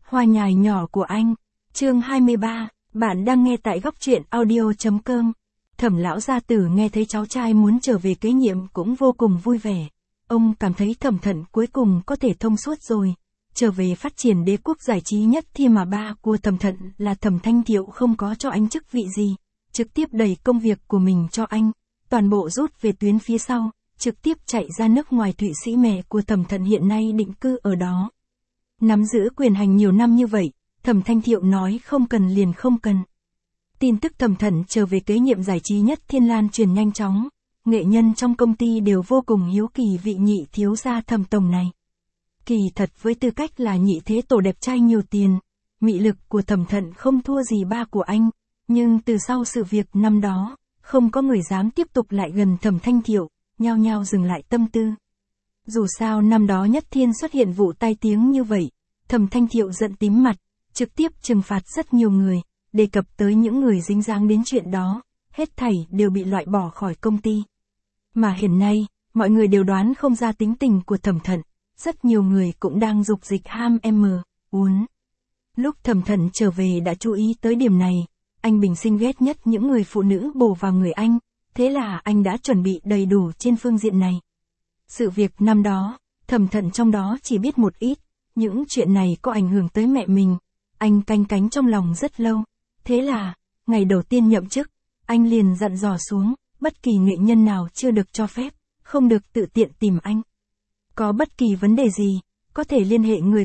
Hoa nhài nhỏ của anh. Chương 23, bạn đang nghe tại góc truyện audio.com. Thẩm lão gia tử nghe thấy cháu trai muốn trở về kế nhiệm cũng vô cùng vui vẻ. Ông cảm thấy Thẩm Thận cuối cùng có thể thông suốt rồi. Trở về phát triển đế quốc giải trí nhất thì mà ba của Thẩm Thận là Thẩm Thanh Thiệu không có cho anh chức vị gì. Trực tiếp đẩy công việc của mình cho anh. Toàn bộ rút về tuyến phía sau. Trực tiếp chạy ra nước ngoài. Thụy Sĩ mẹ của Thẩm Thận hiện nay định cư ở đó. Nắm giữ quyền hành nhiều năm như vậy, Thẩm Thanh Thiệu nói không cần liền không cần. Tin tức Thẩm Thận trở về kế nhiệm giải trí nhất thiên lan truyền nhanh chóng. Nghệ nhân trong công ty đều vô cùng hiếu kỳ vị nhị thiếu gia Thẩm tổng này. Kỳ thật với tư cách là nhị thế tổ đẹp trai nhiều tiền, mị lực của Thẩm Thận không thua gì ba của anh. Nhưng từ sau sự việc năm đó, không có người dám tiếp tục lại gần Thẩm Thanh Thiệu, nhao nhao dừng lại tâm tư. Dù sao năm đó Nhất Thiên xuất hiện vụ tai tiếng như vậy, Thẩm Thanh Thiệu giận tím mặt, trực tiếp trừng phạt rất nhiều người, đề cập tới những người dính dáng đến chuyện đó, hết thảy đều bị loại bỏ khỏi công ty. Mà hiện nay, mọi người đều đoán không ra tính tình của Thẩm Thận, rất nhiều người cũng đang dục dịch ham uốn. Lúc Thẩm Thận trở về đã chú ý tới điểm này, anh bình sinh ghét nhất những người phụ nữ bổ vào người anh, thế là anh đã chuẩn bị đầy đủ trên phương diện này. Sự việc năm đó, Thẩm Thận trong đó chỉ biết một ít, những chuyện này có ảnh hưởng tới mẹ mình, anh canh cánh trong lòng rất lâu. Thế là, ngày đầu tiên nhậm chức, anh liền dặn dò xuống, bất kỳ nghệ nhân nào chưa được cho phép, không được tự tiện tìm anh. Có bất kỳ vấn đề gì, có thể liên hệ người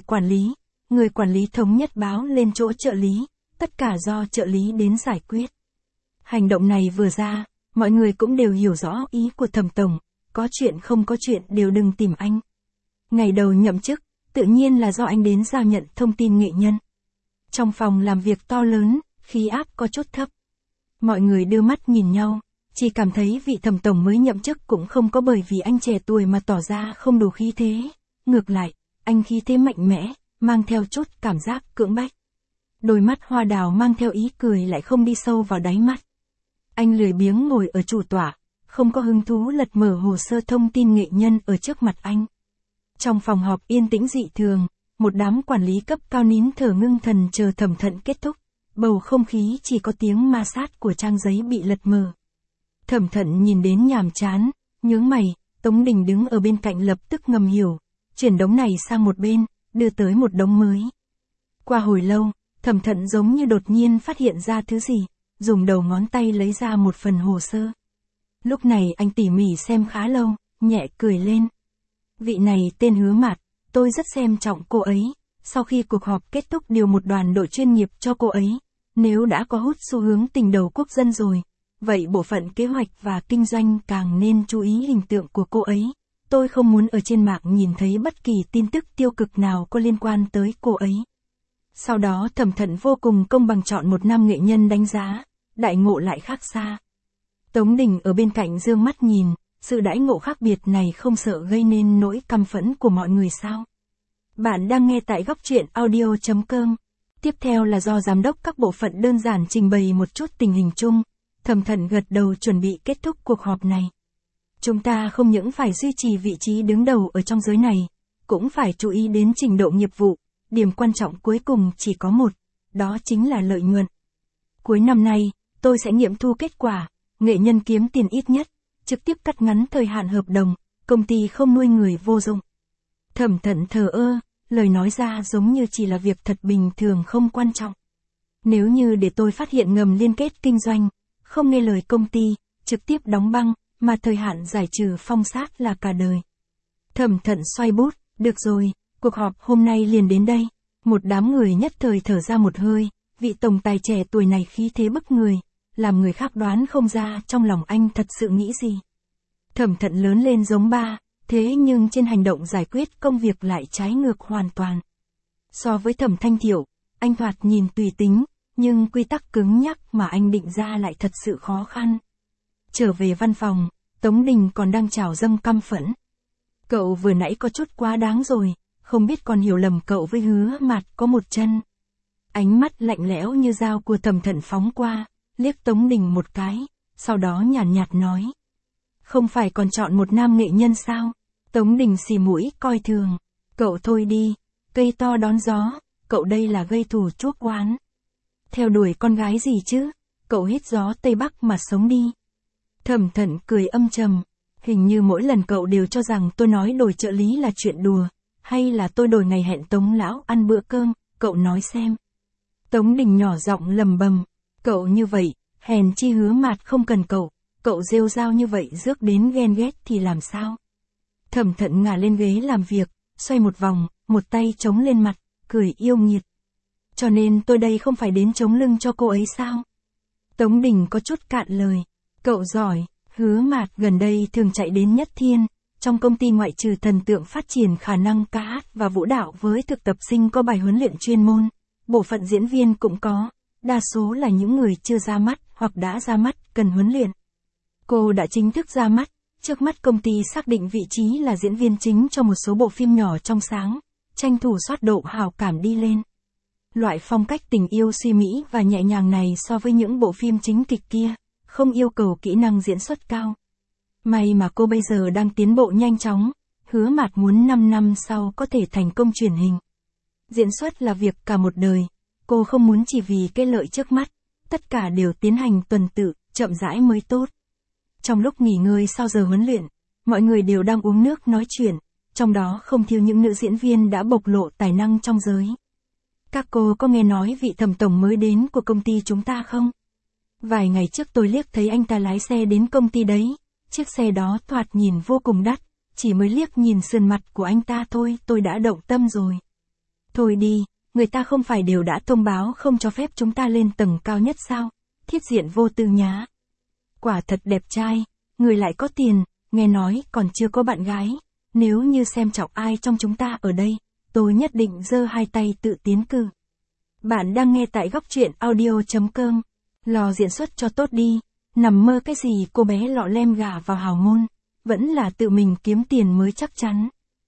quản lý thống nhất báo lên chỗ trợ lý, tất cả do trợ lý đến giải quyết. Hành động này vừa ra, mọi người cũng đều hiểu rõ ý của Thẩm tổng, có chuyện không có chuyện đều đừng tìm anh. Ngày đầu nhậm chức, tự nhiên là do anh đến giao nhận thông tin nghệ nhân. Trong phòng làm việc to lớn, khí áp có chút thấp. Mọi người đưa mắt nhìn nhau, chỉ cảm thấy vị Thẩm tổng mới nhậm chức cũng không có bởi vì anh trẻ tuổi mà tỏ ra không đủ khí thế. Ngược lại, anh khí thế mạnh mẽ, mang theo chút cảm giác cưỡng bách. Đôi mắt hoa đào mang theo ý cười lại không đi sâu vào đáy mắt. Anh lười biếng ngồi ở chủ tọa, không có hứng thú lật mở hồ sơ thông tin nghệ nhân ở trước mặt anh. Trong phòng họp yên tĩnh dị thường, một đám quản lý cấp cao nín thở ngưng thần chờ Thẩm Thận kết thúc. Bầu không khí chỉ có tiếng ma sát của trang giấy bị lật mở. Thẩm Thận nhìn đến nhàm chán, nhướng mày, Tống Đình đứng ở bên cạnh lập tức ngầm hiểu, chuyển đống này sang một bên, đưa tới một đống mới. Qua hồi lâu, Thẩm Thận giống như đột nhiên phát hiện ra thứ gì, dùng đầu ngón tay lấy ra một phần hồ sơ. Lúc này anh tỉ mỉ xem khá lâu, nhẹ cười lên. Vị này tên Hứa Mạt, tôi rất xem trọng cô ấy, sau khi cuộc họp kết thúc điều một đoàn đội chuyên nghiệp cho cô ấy. Nếu đã có hút xu hướng tình đầu quốc dân rồi, vậy bộ phận kế hoạch và kinh doanh càng nên chú ý hình tượng của cô ấy. Tôi không muốn ở trên mạng nhìn thấy bất kỳ tin tức tiêu cực nào có liên quan tới cô ấy. Sau đó Thẩm Thận vô cùng công bằng chọn một nam nghệ nhân đánh giá, đại ngộ lại khác xa. Tống Đình ở bên cạnh dương mắt nhìn, sự đãi ngộ khác biệt này không sợ gây nên nỗi căm phẫn của mọi người sao? Bạn đang nghe tại góc truyện audio.com. Tiếp theo là do giám đốc các bộ phận đơn giản trình bày một chút tình hình chung. Thẩm Thận gật đầu chuẩn bị kết thúc cuộc họp này. Chúng ta không những phải duy trì vị trí đứng đầu ở trong giới này, cũng phải chú ý đến trình độ nghiệp vụ. Điểm quan trọng cuối cùng chỉ có một, đó chính là lợi nhuận. Cuối năm nay, tôi sẽ nghiệm thu kết quả, nghệ nhân kiếm tiền ít nhất, trực tiếp cắt ngắn thời hạn hợp đồng, công ty không nuôi người vô dụng. Thẩm Thận thờ ơ, lời nói ra giống như chỉ là việc thật bình thường không quan trọng. Nếu như để tôi phát hiện ngầm liên kết kinh doanh, không nghe lời công ty, trực tiếp đóng băng, mà thời hạn giải trừ phong sát là cả đời. Thẩm Thận xoay bút, được rồi, cuộc họp hôm nay liền đến đây. Một đám người nhất thời thở ra một hơi, vị tổng tài trẻ tuổi này khí thế bức người, làm người khác đoán không ra trong lòng anh thật sự nghĩ gì. Thẩm Thận lớn lên giống ba, thế nhưng trên hành động giải quyết công việc lại trái ngược hoàn toàn. So với Thẩm Thanh Thiệu, anh thoạt nhìn tùy tính, nhưng quy tắc cứng nhắc mà anh định ra lại thật sự khó khăn. Trở về văn phòng, Tống Đình còn đang trào dâng căm phẫn. Cậu vừa nãy có chút quá đáng rồi, không biết còn hiểu lầm cậu với Hứa Mạt có một chân. Ánh mắt lạnh lẽo như dao của Thẩm Thận phóng qua, liếc Tống Đình một cái, sau đó nhàn nhạt nói. Không phải còn chọn một nam nghệ nhân sao? Tống Đình xì mũi coi thường. Cậu thôi đi, cây to đón gió, cậu đây là gây thù chuốc oán. Theo đuổi con gái gì chứ, cậu hít gió Tây Bắc mà sống đi. Thẩm Thận cười âm trầm, hình như mỗi lần cậu đều cho rằng tôi nói đổi trợ lý là chuyện đùa, hay là tôi đổi ngày hẹn Tống lão ăn bữa cơm, cậu nói xem. Tống Đình nhỏ giọng lầm bầm, cậu như vậy, hèn chi Hứa Mạt không cần cậu rêu rao như vậy rước đến ghen ghét thì làm sao? Thẩm Thận ngả lên ghế làm việc, xoay một vòng, một tay chống lên mặt, cười yêu nghiệt. Cho nên tôi đây không phải đến chống lưng cho cô ấy sao? Tống Đình có chút cạn lời, cậu giỏi, Hứa Mạt gần đây thường chạy đến Nhất Thiên, trong công ty ngoại trừ thần tượng phát triển khả năng ca hát và vũ đạo với thực tập sinh có bài huấn luyện chuyên môn, bộ phận diễn viên cũng có, đa số là những người chưa ra mắt hoặc đã ra mắt cần huấn luyện. Cô đã chính thức ra mắt, trước mắt công ty xác định vị trí là diễn viên chính cho một số bộ phim nhỏ trong sáng, tranh thủ soát độ hào cảm đi lên. Loại phong cách tình yêu suy mỹ và nhẹ nhàng này so với những bộ phim chính kịch kia, không yêu cầu kỹ năng diễn xuất cao. May mà cô bây giờ đang tiến bộ nhanh chóng, Hứa Mạt muốn 5 năm sau có thể thành công truyền hình. Diễn xuất là việc cả một đời, cô không muốn chỉ vì cái lợi trước mắt, tất cả đều tiến hành tuần tự, chậm rãi mới tốt. Trong lúc nghỉ ngơi sau giờ huấn luyện, mọi người đều đang uống nước nói chuyện, trong đó không thiếu những nữ diễn viên đã bộc lộ tài năng trong giới. Các cô có nghe nói vị Thẩm tổng mới đến của công ty chúng ta không? Vài ngày trước tôi liếc thấy anh ta lái xe đến công ty đấy, chiếc xe đó thoạt nhìn vô cùng đắt, chỉ mới liếc nhìn sườn mặt của anh ta thôi tôi đã động tâm rồi. Thôi đi, người ta không phải đều đã thông báo không cho phép chúng ta lên tầng cao nhất sao, thiết diện vô tư nhá. Quả thật đẹp trai, người lại có tiền, nghe nói còn chưa có bạn gái, nếu như xem trọng ai trong chúng ta ở đây, tôi nhất định giơ hai tay tự tiến cử. Bạn đang nghe tại góc truyện audio.com, lò diễn xuất cho tốt đi, nằm mơ cái gì cô bé lọ lem gả vào hào môn, vẫn là tự mình kiếm tiền mới chắc chắn.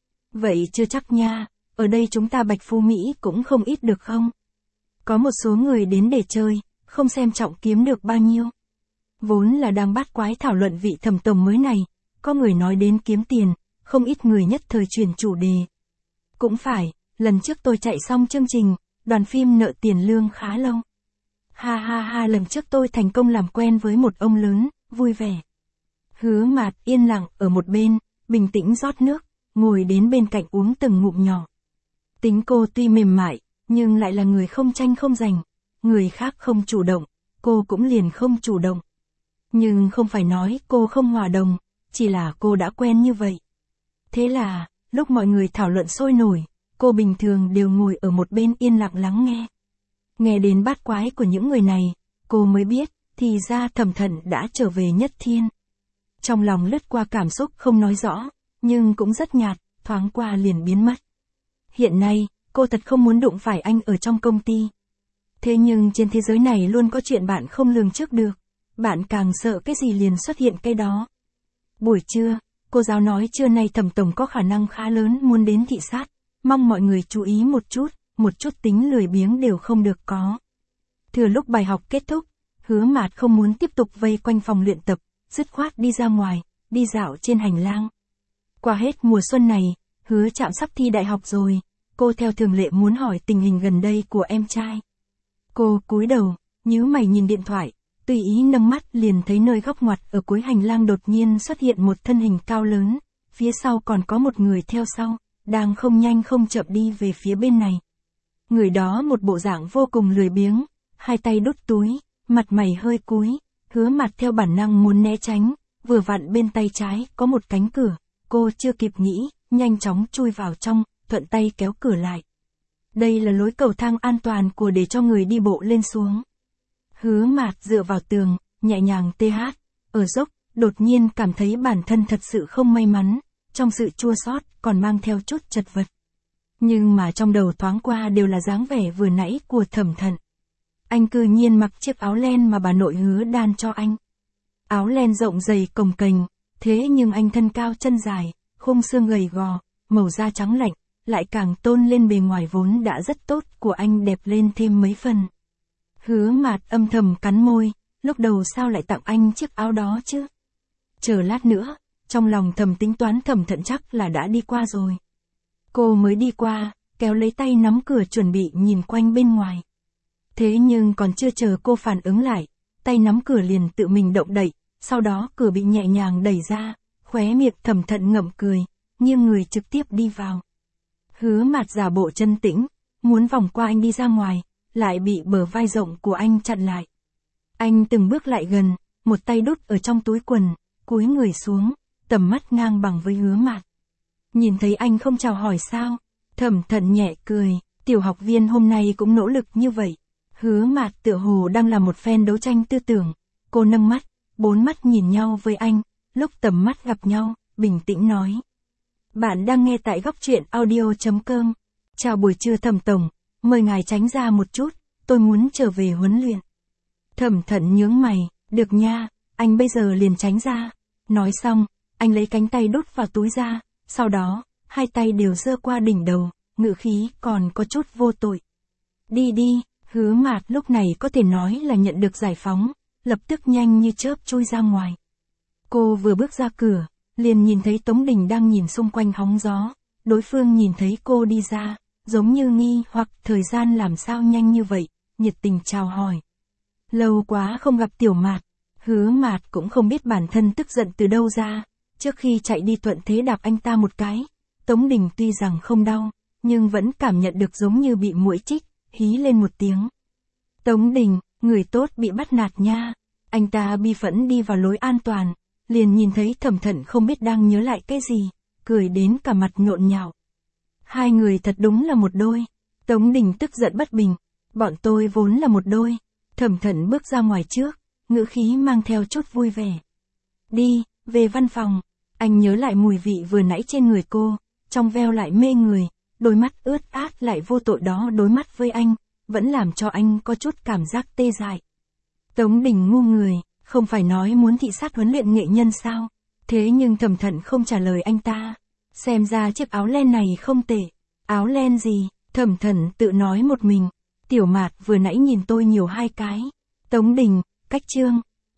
Vậy chưa chắc nha, ở đây chúng ta Bạch Phú Mỹ cũng không ít được không? Có một số người đến để chơi, không xem trọng kiếm được bao nhiêu. Vốn là đang bát quái thảo luận vị Thẩm tổng mới này, có người nói đến kiếm tiền, không ít người nhất thời chuyển chủ đề. Cũng phải, lần trước tôi chạy xong chương trình, đoàn phim nợ tiền lương khá lâu. Ha ha ha, lần trước tôi thành công làm quen với một ông lớn, vui vẻ. Hứa Mạt yên lặng ở một bên, bình tĩnh rót nước, ngồi đến bên cạnh uống từng ngụm nhỏ. Tính cô tuy mềm mại, nhưng lại là người không tranh không giành, người khác không chủ động, cô cũng liền không chủ động. Nhưng không phải nói cô không hòa đồng, chỉ là cô đã quen như vậy. Thế là, lúc mọi người thảo luận sôi nổi, cô bình thường đều ngồi ở một bên yên lặng lắng nghe. Nghe đến bát quái của những người này, cô mới biết, thì ra Thẩm Thận đã trở về Nhất Thiên. Trong lòng lướt qua cảm xúc không nói rõ, nhưng cũng rất nhạt, thoáng qua liền biến mất. Hiện nay, cô thật không muốn đụng phải anh ở trong công ty. Thế nhưng trên thế giới này luôn có chuyện bạn không lường trước được, bạn càng sợ cái gì liền xuất hiện cái đó. Buổi trưa, cô giáo nói trưa nay Thẩm tổng có khả năng khá lớn muốn đến thị sát, mong mọi người chú ý một chút tính lười biếng đều không được có. Thừa lúc bài học kết thúc, Hứa Mạt không muốn tiếp tục vây quanh phòng luyện tập, dứt khoát đi ra ngoài, đi dạo trên hành lang. Qua hết mùa xuân này, Hứa Trạm sắp thi đại học rồi, cô theo thường lệ muốn hỏi tình hình gần đây của em trai. Cô cúi đầu, nhíu mày nhìn điện thoại, tùy ý nâng mắt liền thấy nơi góc ngoặt ở cuối hành lang đột nhiên xuất hiện một thân hình cao lớn, phía sau còn có một người theo sau, đang không nhanh không chậm đi về phía bên này. Người đó một bộ dạng vô cùng lười biếng, hai tay đút túi, mặt mày hơi cúi, Hứa Mạt theo bản năng muốn né tránh, vừa vặn bên tay trái có một cánh cửa, cô chưa kịp nghĩ, nhanh chóng chui vào trong, thuận tay kéo cửa lại. Đây là lối cầu thang an toàn của để cho người đi bộ lên xuống. Hứa Mạt dựa vào tường, nhẹ nhàng TH, ở dốc, đột nhiên cảm thấy bản thân thật sự không may mắn, trong sự chua xót còn mang theo chút chật vật. Nhưng mà trong đầu thoáng qua đều là dáng vẻ vừa nãy của Thẩm Thận. Anh cư nhiên mặc chiếc áo len mà bà nội Hứa đan cho anh. Áo len rộng dày cồng kềnh, thế nhưng anh thân cao chân dài, khung xương gầy gò, màu da trắng lạnh, lại càng tôn lên bề ngoài vốn đã rất tốt của anh đẹp lên thêm mấy phần. Hứa Mạt âm thầm cắn môi, lúc đầu sao lại tặng anh chiếc áo đó chứ? Chờ lát nữa, trong lòng thầm tính toán Thẩm Thận chắc là đã đi qua rồi. Cô mới đi qua, kéo lấy tay nắm cửa chuẩn bị nhìn quanh bên ngoài. Thế nhưng còn chưa chờ cô phản ứng lại, tay nắm cửa liền tự mình động đậy, sau đó cửa bị nhẹ nhàng đẩy ra, khóe miệng Thẩm Thận ngậm cười, nghiêng người trực tiếp đi vào. Hứa Mạt giả bộ trấn tĩnh, muốn vòng qua anh đi ra ngoài, lại bị bờ vai rộng của anh chặn lại. Anh từng bước lại gần, một tay đút ở trong túi quần, cúi người xuống, tầm mắt ngang bằng với Hứa Mạt. Nhìn thấy anh không chào hỏi sao? Thẩm Thận nhẹ cười, tiểu học viên hôm nay cũng nỗ lực như vậy. Hứa Mạt tựa hồ đang làm một phen đấu tranh tư tưởng, cô nâng mắt, bốn mắt nhìn nhau với anh, lúc tầm mắt gặp nhau, bình tĩnh nói. Bạn đang nghe tại góc truyện audio.com. Chào buổi trưa Thẩm tổng, mời ngài tránh ra một chút, tôi muốn trở về huấn luyện. Thẩm Thận nhướng mày, được nha, anh bây giờ liền tránh ra. Nói xong, anh lấy cánh tay đút vào túi ra, sau đó, hai tay đều giơ qua đỉnh đầu, ngữ khí còn có chút vô tội. Đi đi, Hứa Mạt lúc này có thể nói là nhận được giải phóng, lập tức nhanh như chớp chui ra ngoài. Cô vừa bước ra cửa, liền nhìn thấy Tống Đình đang nhìn xung quanh hóng gió, đối phương nhìn thấy cô đi ra, giống như nghi hoặc thời gian làm sao nhanh như vậy, nhiệt tình chào hỏi. Lâu quá không gặp Tiểu Mạt, Hứa Mạt cũng không biết bản thân tức giận từ đâu ra, trước khi chạy đi thuận thế đạp anh ta một cái, Tống Đình tuy rằng không đau, nhưng vẫn cảm nhận được giống như bị muỗi chích, hí lên một tiếng. Tống Đình, người tốt bị bắt nạt nha. Anh ta bi phẫn đi vào lối an toàn, liền nhìn thấy Thẩm Thận không biết đang nhớ lại cái gì, cười đến cả mặt nhộn nhạo. Hai người thật đúng là một đôi. Tống Đình tức giận bất bình, bọn tôi vốn là một đôi. Thẩm Thận bước ra ngoài trước, ngữ khí mang theo chút vui vẻ. Đi, về văn phòng. Anh nhớ lại mùi vị vừa nãy trên người cô, trong veo lại mê người, đôi mắt ướt át lại vô tội đó đối mắt với anh, vẫn làm cho anh có chút cảm giác tê dại. Tống Đình ngu người, không phải nói muốn thị sát huấn luyện nghệ nhân sao? Thế nhưng Thẩm Thận không trả lời anh ta. Xem ra chiếc áo len này không tệ. Áo len gì? Thẩm Thận tự nói một mình. Tiểu Mạt vừa nãy nhìn tôi nhiều hai cái. Tống Đình, cách chương.